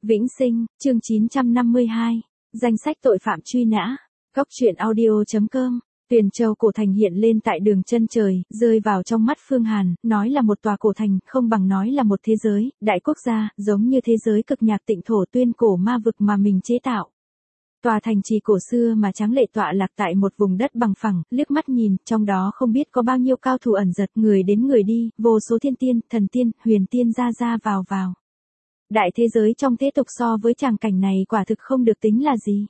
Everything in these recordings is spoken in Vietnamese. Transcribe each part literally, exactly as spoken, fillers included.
Vĩnh Sinh, chương chín trăm năm mươi hai, danh sách tội phạm truy nã, góc truyện audio.com. Tuyền Châu cổ thành hiện lên tại đường chân trời, rơi vào trong mắt Phương Hàn, nói là một tòa cổ thành, không bằng nói là một thế giới, đại quốc gia, giống như thế giới cực nhạc tịnh thổ tuyên cổ ma vực mà mình chế tạo. Tòa thành trì cổ xưa mà tráng lệ tọa lạc tại một vùng đất bằng phẳng, liếc mắt nhìn, trong đó không biết có bao nhiêu cao thủ ẩn giật, người đến người đi, vô số thiên tiên, thần tiên, huyền tiên ra ra vào vào. Đại thế giới trong thế tục so với tràng cảnh này quả thực không được tính là gì.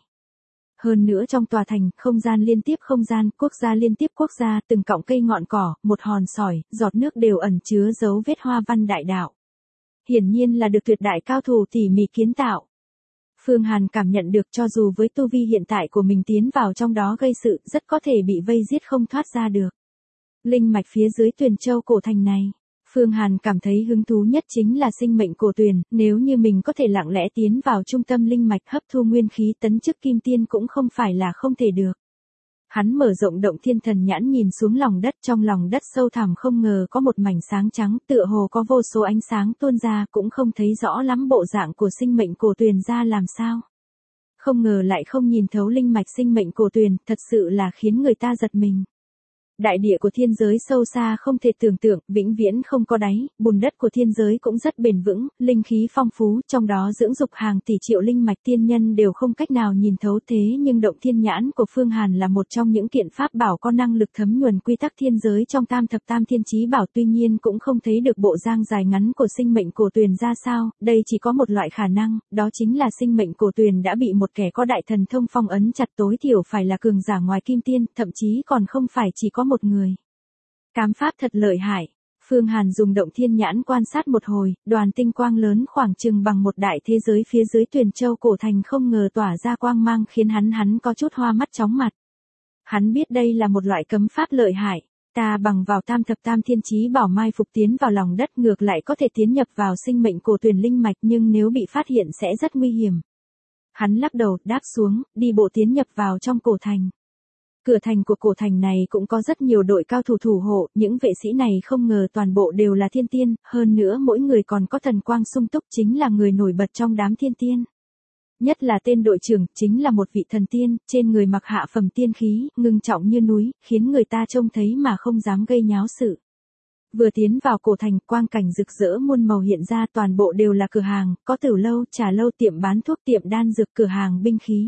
Hơn nữa trong tòa thành, không gian liên tiếp không gian, quốc gia liên tiếp quốc gia, từng cọng cây ngọn cỏ, một hòn sỏi, giọt nước đều ẩn chứa dấu vết hoa văn đại đạo. Hiển nhiên là được tuyệt đại cao thủ tỉ mỉ kiến tạo. Phương Hàn cảm nhận được cho dù với tu vi hiện tại của mình tiến vào trong đó gây sự, rất có thể bị vây giết không thoát ra được. Linh mạch phía dưới Tuyền Châu cổ thành này, Phương Hàn cảm thấy hứng thú nhất chính là sinh mệnh cổ tuyền, nếu như mình có thể lặng lẽ tiến vào trung tâm linh mạch hấp thu nguyên khí tấn chức kim tiên cũng không phải là không thể được. Hắn mở rộng động thiên thần nhãn nhìn xuống lòng đất, trong lòng đất sâu thẳm không ngờ có một mảnh sáng trắng, tựa hồ có vô số ánh sáng tuôn ra, cũng không thấy rõ lắm bộ dạng của sinh mệnh cổ tuyền ra làm sao. Không ngờ lại không nhìn thấu linh mạch sinh mệnh cổ tuyền, thật sự là khiến người ta giật mình. Đại địa của thiên giới sâu xa không thể tưởng tượng, vĩnh viễn không có đáy, bùn đất của thiên giới cũng rất bền vững, linh khí phong phú, trong đó dưỡng dục hàng tỷ triệu linh mạch tiên nhân đều không cách nào nhìn thấu thế nhưng động thiên nhãn của Phương Hàn là một trong những kiện pháp bảo có năng lực thấm nhuần quy tắc thiên giới trong tam thập tam thiên chí bảo, tuy nhiên cũng không thấy được bộ dáng dài ngắn của sinh mệnh cổ tuyền ra sao, đây chỉ có một loại khả năng, đó chính là sinh mệnh cổ tuyền đã bị một kẻ có đại thần thông phong ấn chặt, tối thiểu phải là cường giả ngoài kim tiên, thậm chí còn không phải chỉ có một người. Cám pháp thật lợi hại. Phương Hàn dùng động thiên nhãn quan sát một hồi, đoàn tinh quang lớn khoảng chừng bằng một đại thế giới phía dưới Tuyền Châu cổ thành không ngờ tỏa ra quang mang khiến hắn hắn có chút hoa mắt chóng mặt. Hắn biết đây là một loại cấm pháp lợi hại, ta bằng vào tam thập tam thiên chí bảo mai phục tiến vào lòng đất ngược lại có thể tiến nhập vào sinh mệnh cổ tuyền linh mạch, nhưng nếu bị phát hiện sẽ rất nguy hiểm. Hắn lắc đầu, đáp xuống, đi bộ tiến nhập vào trong cổ thành. Cửa thành của cổ thành này cũng có rất nhiều đội cao thủ thủ hộ, những vệ sĩ này không ngờ toàn bộ đều là thiên tiên, hơn nữa mỗi người còn có thần quang sung túc, chính là người nổi bật trong đám thiên tiên. Nhất là tên đội trưởng, chính là một vị thần tiên, trên người mặc hạ phẩm tiên khí, ngưng trọng như núi, khiến người ta trông thấy mà không dám gây nháo sự. Vừa tiến vào cổ thành, quang cảnh rực rỡ muôn màu hiện ra, toàn bộ đều là cửa hàng, có tiểu lâu, trà lâu, tiệm bán thuốc, tiệm đan dược, cửa hàng binh khí.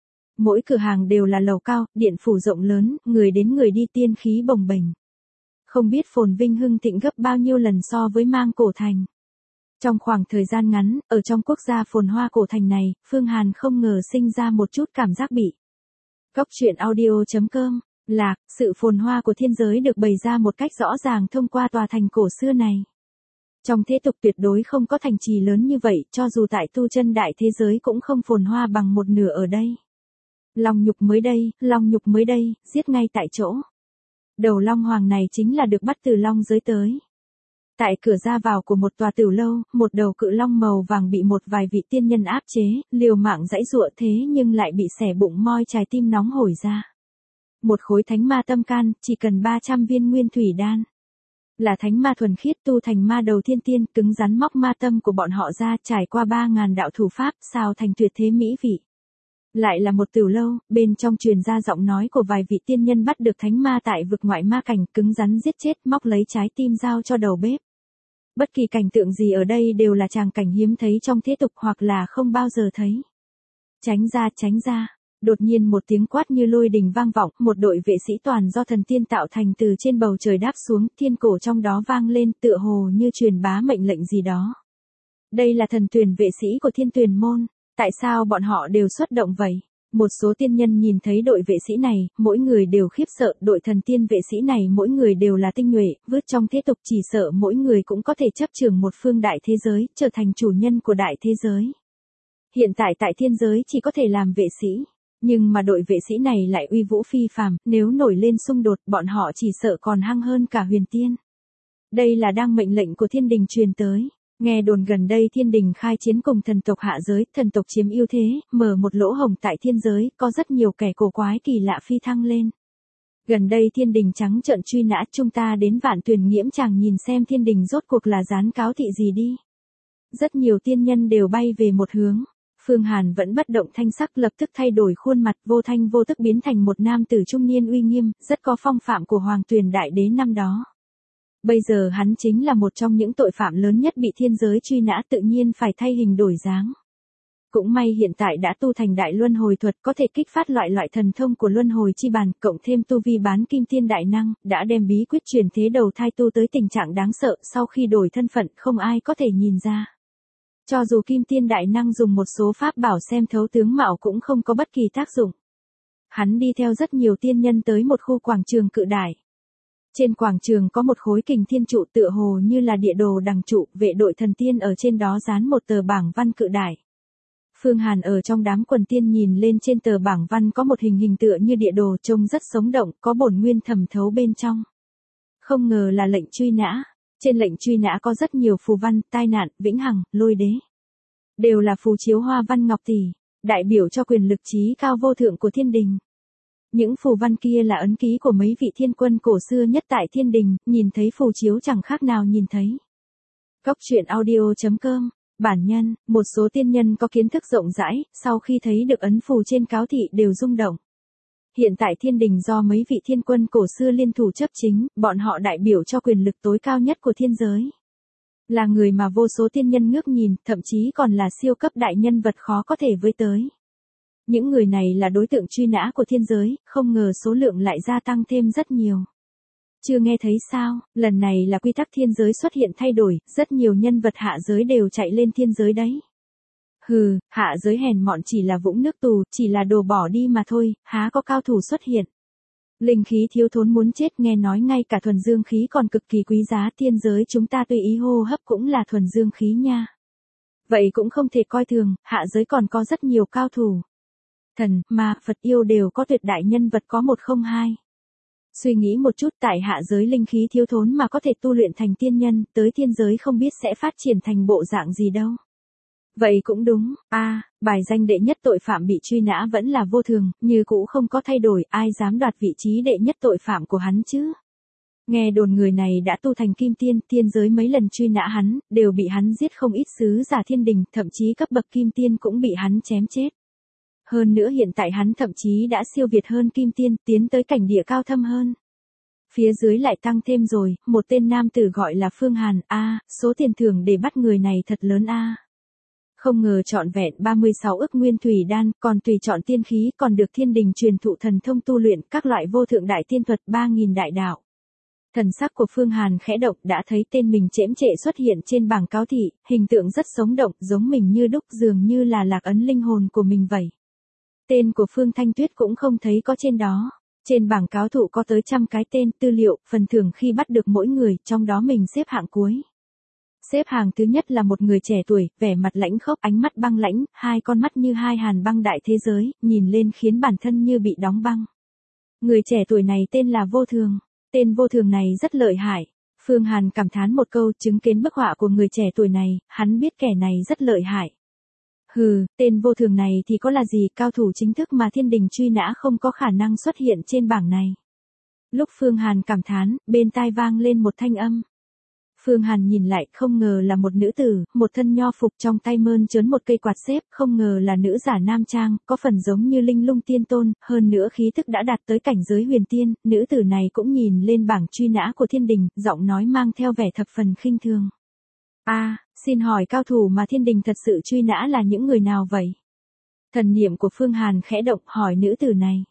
Mỗi cửa hàng đều là lầu cao, điện phủ rộng lớn, người đến người đi, tiên khí bồng bềnh. Không biết phồn vinh hưng thịnh gấp bao nhiêu lần so với mang cổ thành. Trong khoảng thời gian ngắn, ở trong quốc gia phồn hoa cổ thành này, Phương Hàn không ngờ sinh ra một chút cảm giác bị. Góc truyện audio.com, lạc, sự phồn hoa của thiên giới được bày ra một cách rõ ràng thông qua tòa thành cổ xưa này. Trong thế tục tuyệt đối không có thành trì lớn như vậy, cho dù tại tu chân đại thế giới cũng không phồn hoa bằng một nửa ở đây. Long nhục mới đây, long nhục mới đây, giết ngay tại chỗ. Đầu long hoàng này chính là được bắt từ long giới tới. Tại cửa ra vào của một tòa tiểu lâu, một đầu cự long màu vàng bị một vài vị tiên nhân áp chế, liều mạng giãy giụa thế nhưng lại bị xẻ bụng moi trái tim nóng hổi ra. Một khối thánh ma tâm can, chỉ cần ba trăm viên nguyên thủy đan. Là thánh ma thuần khiết tu thành ma đầu thiên tiên, cứng rắn móc ma tâm của bọn họ ra, trải qua ba ngàn đạo thủ pháp, sao thành tuyệt thế mỹ vị. Lại là một tiểu lâu, bên trong truyền ra giọng nói của vài vị tiên nhân bắt được thánh ma tại vực ngoại ma cảnh, cứng rắn giết chết, móc lấy trái tim giao cho đầu bếp. Bất kỳ cảnh tượng gì ở đây đều là tràng cảnh hiếm thấy trong thế tục hoặc là không bao giờ thấy. Tránh ra, tránh ra. Đột nhiên một tiếng quát như lôi đình vang vọng, một đội vệ sĩ toàn do thần tiên tạo thành từ trên bầu trời đáp xuống, thiên cổ trong đó vang lên tựa hồ như truyền bá mệnh lệnh gì đó. Đây là thần tuyển vệ sĩ của thiên tuyển môn. Tại sao bọn họ đều xuất động vậy? Một số tiên nhân nhìn thấy đội vệ sĩ này, mỗi người đều khiếp sợ, đội thần tiên vệ sĩ này mỗi người đều là tinh nhuệ, vứt trong thế tục chỉ sợ mỗi người cũng có thể chấp trưởng một phương đại thế giới, trở thành chủ nhân của đại thế giới. Hiện tại tại thiên giới chỉ có thể làm vệ sĩ, nhưng mà đội vệ sĩ này lại uy vũ phi phàm, nếu nổi lên xung đột bọn họ chỉ sợ còn hăng hơn cả huyền tiên. Đây là đang mệnh lệnh của thiên đình truyền tới. Nghe đồn gần đây thiên đình khai chiến cùng thần tộc hạ giới, thần tộc chiếm ưu thế, mở một lỗ hổng tại thiên giới, có rất nhiều kẻ cổ quái kỳ lạ phi thăng lên. Gần đây thiên đình trắng trợn truy nã, chúng ta đến Vạn Tuyền Nghiễm Tràng nhìn xem thiên đình rốt cuộc là gián cáo thị gì đi. Rất nhiều tiên nhân đều bay về một hướng. Phương Hàn vẫn bất động thanh sắc, lập tức thay đổi khuôn mặt, vô thanh vô tức biến thành một nam tử trung niên uy nghiêm, rất có phong phạm của Hoàng Tuyền Đại Đế năm đó. Bây giờ hắn chính là một trong những tội phạm lớn nhất bị thiên giới truy nã, tự nhiên phải thay hình đổi dáng. Cũng may hiện tại đã tu thành Đại Luân Hồi Thuật, có thể kích phát loại loại thần thông của Luân Hồi Chi Bàn, cộng thêm tu vi bán kim tiên đại năng, đã đem bí quyết chuyển thế đầu thai tu tới tình trạng đáng sợ, sau khi đổi thân phận không ai có thể nhìn ra. Cho dù kim tiên đại năng dùng một số pháp bảo xem thấu tướng mạo cũng không có bất kỳ tác dụng. Hắn đi theo rất nhiều tiên nhân tới một khu quảng trường cự đại. Trên quảng trường có một khối kình thiên trụ tựa hồ như là địa đồ đằng trụ, vệ đội thần tiên ở trên đó dán một tờ bảng văn cự đại. Phương Hàn ở trong đám quần tiên nhìn lên trên tờ bảng văn có một hình hình tựa như địa đồ, trông rất sống động, có bổn nguyên thẩm thấu bên trong. Không ngờ là lệnh truy nã. Trên lệnh truy nã có rất nhiều phù văn, tai nạn, vĩnh hằng, lôi đế. Đều là phù chiếu hoa văn ngọc tỷ, đại biểu cho quyền lực trí cao vô thượng của thiên đình. Những phù văn kia là ấn ký của mấy vị thiên quân cổ xưa nhất tại thiên đình, nhìn thấy phù chiếu chẳng khác nào nhìn thấy. Cốc truyện audio chấm com, bản nhân, một số tiên nhân có kiến thức rộng rãi, sau khi thấy được ấn phù trên cáo thị đều rung động. Hiện tại thiên đình do mấy vị thiên quân cổ xưa liên thủ chấp chính, bọn họ đại biểu cho quyền lực tối cao nhất của thiên giới. Là người mà vô số tiên nhân ngước nhìn, thậm chí còn là siêu cấp đại nhân vật khó có thể với tới. Những người này là đối tượng truy nã của thiên giới, không ngờ số lượng lại gia tăng thêm rất nhiều. Chưa nghe thấy sao, lần này là quy tắc thiên giới xuất hiện thay đổi, rất nhiều nhân vật hạ giới đều chạy lên thiên giới đấy. Hừ, hạ giới hèn mọn chỉ là vũng nước tù, chỉ là đồ bỏ đi mà thôi, há có cao thủ xuất hiện. Linh khí thiếu thốn muốn chết, nghe nói ngay cả thuần dương khí còn cực kỳ quý giá, thiên giới chúng ta tùy ý hô hấp cũng là thuần dương khí nha. Vậy cũng không thể coi thường, hạ giới còn có rất nhiều cao thủ. Thần, ma, Phật yêu đều có tuyệt đại nhân vật có một không hai. Suy nghĩ một chút, tại hạ giới linh khí thiếu thốn mà có thể tu luyện thành tiên nhân, tới thiên giới không biết sẽ phát triển thành bộ dạng gì đâu. Vậy cũng đúng, a à, bài danh đệ nhất tội phạm bị truy nã vẫn là vô thường, như cũ không có thay đổi, ai dám đoạt vị trí đệ nhất tội phạm của hắn chứ. Nghe đồn người này đã tu thành kim tiên, thiên giới mấy lần truy nã hắn, đều bị hắn giết không ít sứ giả thiên đình, thậm chí cấp bậc kim tiên cũng bị hắn chém chết. Hơn nữa hiện tại hắn thậm chí đã siêu việt hơn kim tiên, tiến tới cảnh địa cao thâm hơn. Phía dưới lại tăng thêm rồi, một tên nam tử gọi là Phương Hàn, a à, số tiền thưởng để bắt người này thật lớn a. À. Không ngờ trọn vẹn ba mươi sáu ức nguyên thủy đan, còn tùy chọn tiên khí, còn được thiên đình truyền thụ thần thông tu luyện các loại vô thượng đại tiên thuật ba nghìn đại đạo. Thần sắc của Phương Hàn khẽ động, đã thấy tên mình chễm trệ xuất hiện trên bảng cáo thị, hình tượng rất sống động, giống mình như đúc, dường như là lạc ấn linh hồn của mình vậy. Tên của Phương Thanh Tuyết cũng không thấy có trên đó. Trên bảng cáo thụ có tới trăm cái tên, tư liệu, phần thưởng khi bắt được mỗi người, trong đó mình xếp hạng cuối. Xếp hàng thứ nhất là một người trẻ tuổi, vẻ mặt lãnh khốc, ánh mắt băng lãnh, hai con mắt như hai hàn băng đại thế giới, nhìn lên khiến bản thân như bị đóng băng. Người trẻ tuổi này tên là Vô Thường. Tên Vô Thường này rất lợi hại. Phương Hàn cảm thán một câu, chứng kiến bức họa của người trẻ tuổi này, hắn biết kẻ này rất lợi hại. Hừ, tên Vô Thường này thì có là gì, cao thủ chính thức mà thiên đình truy nã không có khả năng xuất hiện trên bảng này. Lúc Phương Hàn cảm thán, bên tai vang lên một thanh âm. Phương Hàn nhìn lại, không ngờ là một nữ tử, một thân nho phục, trong tay mơn trớn một cây quạt xếp, không ngờ là nữ giả nam trang, có phần giống như linh lung tiên tôn, hơn nữa khí thức đã đạt tới cảnh giới huyền tiên, nữ tử này cũng nhìn lên bảng truy nã của thiên đình, giọng nói mang theo vẻ thập phần khinh thường. A, à, xin hỏi cao thủ mà thiên đình thật sự truy nã là những người nào vậy? Thần niệm của Phương Hàn khẽ động, hỏi nữ tử này.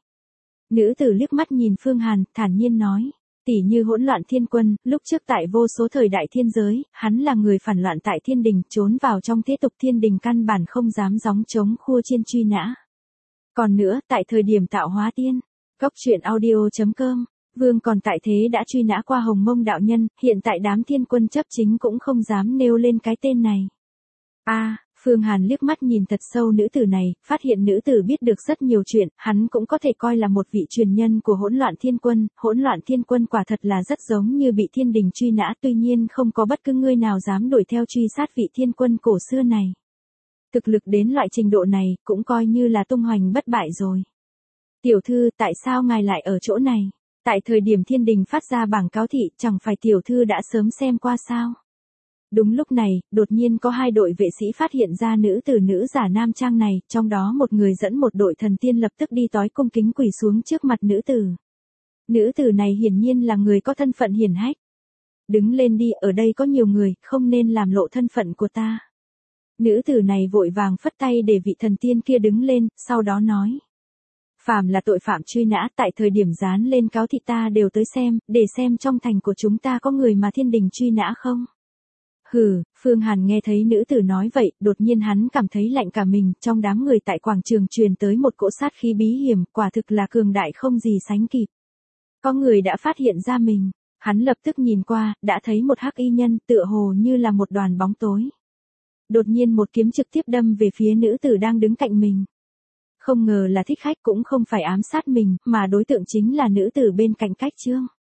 Nữ tử liếc mắt nhìn Phương Hàn, thản nhiên nói. Tỷ như hỗn loạn thiên quân, lúc trước tại vô số thời đại thiên giới, hắn là người phản loạn tại thiên đình, trốn vào trong thế tục thiên đình căn bản không dám gióng trống khua chiên truy nã. Còn nữa, tại thời điểm tạo hóa tiên, cốc truyện audio chấm com, Vương còn tại thế đã truy nã qua Hồng Mông đạo nhân, hiện tại đám thiên quân chấp chính cũng không dám nêu lên cái tên này. A, à, Phương Hàn liếc mắt nhìn thật sâu nữ tử này, phát hiện nữ tử biết được rất nhiều chuyện, hắn cũng có thể coi là một vị truyền nhân của hỗn loạn thiên quân, hỗn loạn thiên quân quả thật là rất giống như bị thiên đình truy nã, tuy nhiên không có bất cứ người nào dám đuổi theo truy sát vị thiên quân cổ xưa này. Thực lực đến loại trình độ này, cũng coi như là tung hoành bất bại rồi. Tiểu thư, tại sao ngài lại ở chỗ này? Tại thời điểm thiên đình phát ra bảng cáo thị, chẳng phải tiểu thư đã sớm xem qua sao? Đúng lúc này, đột nhiên có hai đội vệ sĩ phát hiện ra nữ tử nữ giả nam trang này, trong đó một người dẫn một đội thần tiên lập tức đi tói cung kính quỳ xuống trước mặt nữ tử. Nữ tử này hiển nhiên là người có thân phận hiển hách. Đứng lên đi, ở đây có nhiều người, không nên làm lộ thân phận của ta. Nữ tử này vội vàng phất tay để vị thần tiên kia đứng lên, sau đó nói. Phàm là tội phạm truy nã, tại thời điểm dán lên cáo thị ta đều tới xem, để xem trong thành của chúng ta có người mà thiên đình truy nã không. Hừ, Phương Hàn nghe thấy nữ tử nói vậy, đột nhiên hắn cảm thấy lạnh cả mình, trong đám người tại quảng trường truyền tới một cỗ sát khí bí hiểm, quả thực là cường đại không gì sánh kịp. Có người đã phát hiện ra mình, hắn lập tức nhìn qua, đã thấy một hắc y nhân, tựa hồ như là một đoàn bóng tối. Đột nhiên một kiếm trực tiếp đâm về phía nữ tử đang đứng cạnh mình. Không ngờ là thích khách, cũng không phải ám sát mình, mà đối tượng chính là nữ tử bên cạnh Cách Trương.